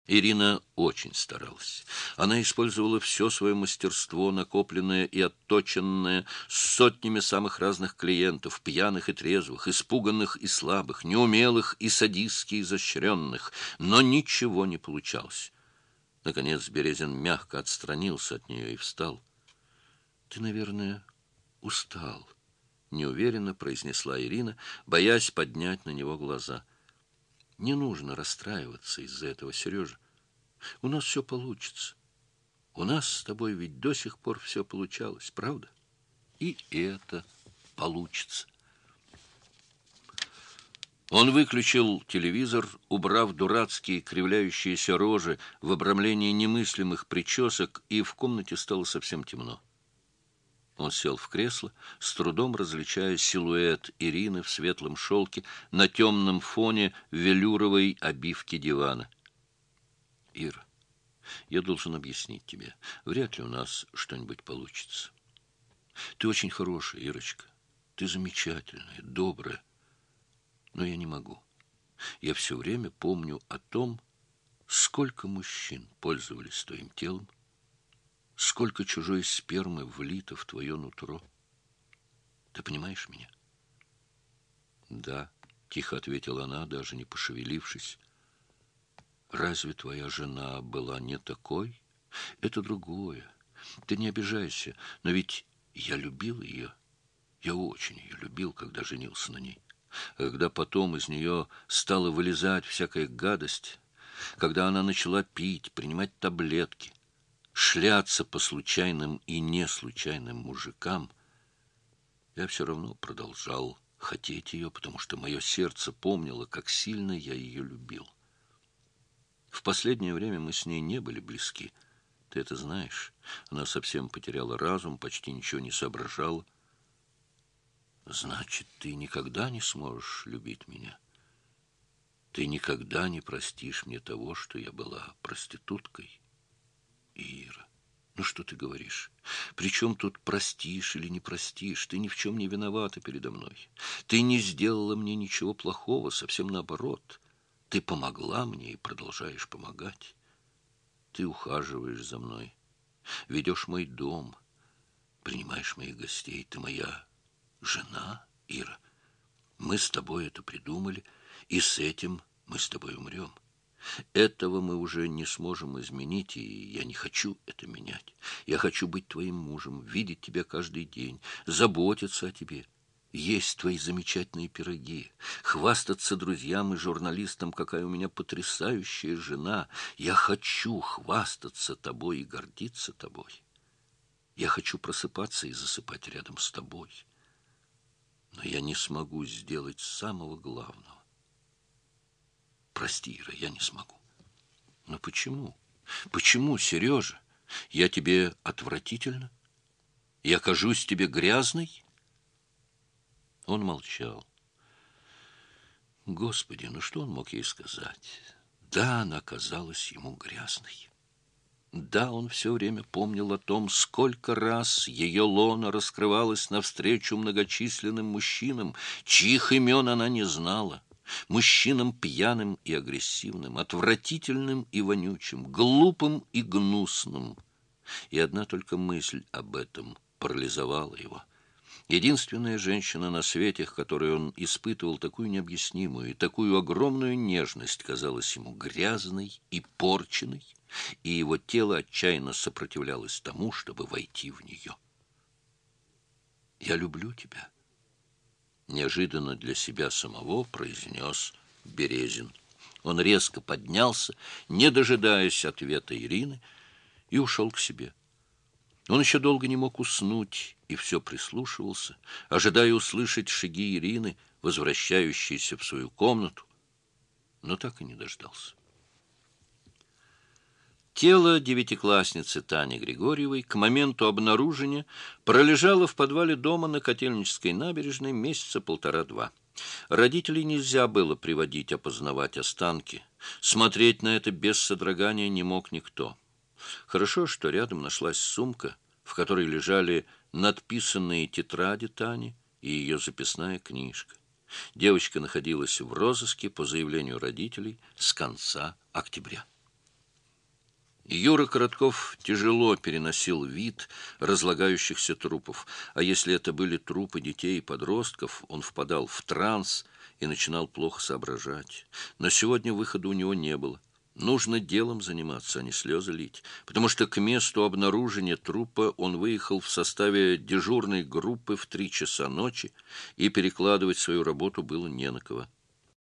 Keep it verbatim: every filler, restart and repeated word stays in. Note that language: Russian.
Ирина очень старалась. Она использовала все свое мастерство, накопленное и отточенное с сотнями самых разных клиентов, пьяных и трезвых, испуганных и слабых, неумелых и садистски изощренных, но ничего не получалось. Наконец Березин мягко отстранился от нее и встал. — Ты, наверное, устал, — неуверенно произнесла Ирина, боясь поднять на него глаза. — Не нужно расстраиваться из-за этого, Сережа. У нас все получится. У нас с тобой ведь до сих пор все получалось, правда? И это получится. Он выключил телевизор, убрав дурацкие кривляющиеся рожи в обрамлении немыслимых причесок, и в комнате стало совсем темно. Он сел в кресло, с трудом различая силуэт Ирины в светлом шелке на темном фоне велюровой обивки дивана. — Ира, я должен объяснить тебе. Вряд ли у нас что-нибудь получится. Ты очень хорошая, Ирочка. Ты замечательная, добрая. Но я не могу. Я все время помню о том, сколько мужчин пользовались твоим телом, сколько чужой спермы влито в твое нутро. Ты понимаешь меня? — Да, — тихо ответила она, даже не пошевелившись. — Разве твоя жена была не такой? Это другое. Ты не обижайся, но ведь я любил ее. Я очень ее любил, когда женился на ней. А когда потом из нее стала вылезать всякая гадость, когда она начала пить, принимать таблетки, шляться по случайным и неслучайным мужикам, я все равно продолжал хотеть ее, потому что мое сердце помнило, как сильно я ее любил. В последнее время мы с ней не были близки. Ты это знаешь. Она совсем потеряла разум, почти ничего не соображала. Значит, ты никогда не сможешь любить меня. Ты никогда не простишь мне того, что я была проституткой. Ира, ну что ты говоришь? Причем тут простишь или не простишь? Ты ни в чем не виновата передо мной. Ты не сделала мне ничего плохого, совсем наоборот. Ты помогла мне и продолжаешь помогать. Ты ухаживаешь за мной, ведешь мой дом, принимаешь моих гостей. Ты моя жена, Ира. Мы с тобой это придумали, и с этим мы с тобой умрем. Этого мы уже не сможем изменить, и я не хочу это менять. Я хочу быть твоим мужем, видеть тебя каждый день, заботиться о тебе, есть твои замечательные пироги, хвастаться друзьям и журналистам, какая у меня потрясающая жена. Я хочу хвастаться тобой и гордиться тобой. Я хочу просыпаться и засыпать рядом с тобой. Но я не смогу сделать самого главного. Прости, Ира, я не смогу. Но почему? Почему, Сережа? Я тебе отвратительна? Я кажусь тебе грязной? Он молчал. Господи, ну что он мог ей сказать? Да, она казалась ему грязной. Да, он все время помнил о том, сколько раз ее лона раскрывалась навстречу многочисленным мужчинам, чьих имен она не знала. Мужчинам пьяным и агрессивным, отвратительным и вонючим, глупым и гнусным. И одна только мысль об этом парализовала его. Единственная женщина на свете, к которой он испытывал такую необъяснимую и такую огромную нежность, казалась ему грязной и порченной, и его тело отчаянно сопротивлялось тому, чтобы войти в нее. «Я люблю тебя», — неожиданно для себя самого произнес Березин. Он резко поднялся, не дожидаясь ответа Ирины, и ушел к себе. Он еще долго не мог уснуть и все прислушивался, ожидая услышать шаги Ирины, возвращающейся в свою комнату, но так и не дождался. Тело девятиклассницы Тани Григорьевой к моменту обнаружения пролежало в подвале дома на Котельнической набережной месяца полтора-два. Родителей нельзя было приводить опознавать останки. Смотреть на это без содрогания не мог никто. Хорошо, что рядом нашлась сумка, в которой лежали надписанные тетради Тани и ее записная книжка. Девочка находилась в розыске по заявлению родителей с конца октября. Юра Коротков тяжело переносил вид разлагающихся трупов, а если это были трупы детей и подростков, он впадал в транс и начинал плохо соображать. Но сегодня выхода у него не было. Нужно делом заниматься, а не слезы лить, потому что к месту обнаружения трупа он выехал в составе дежурной группы в три часа ночи, и перекладывать свою работу было не на кого.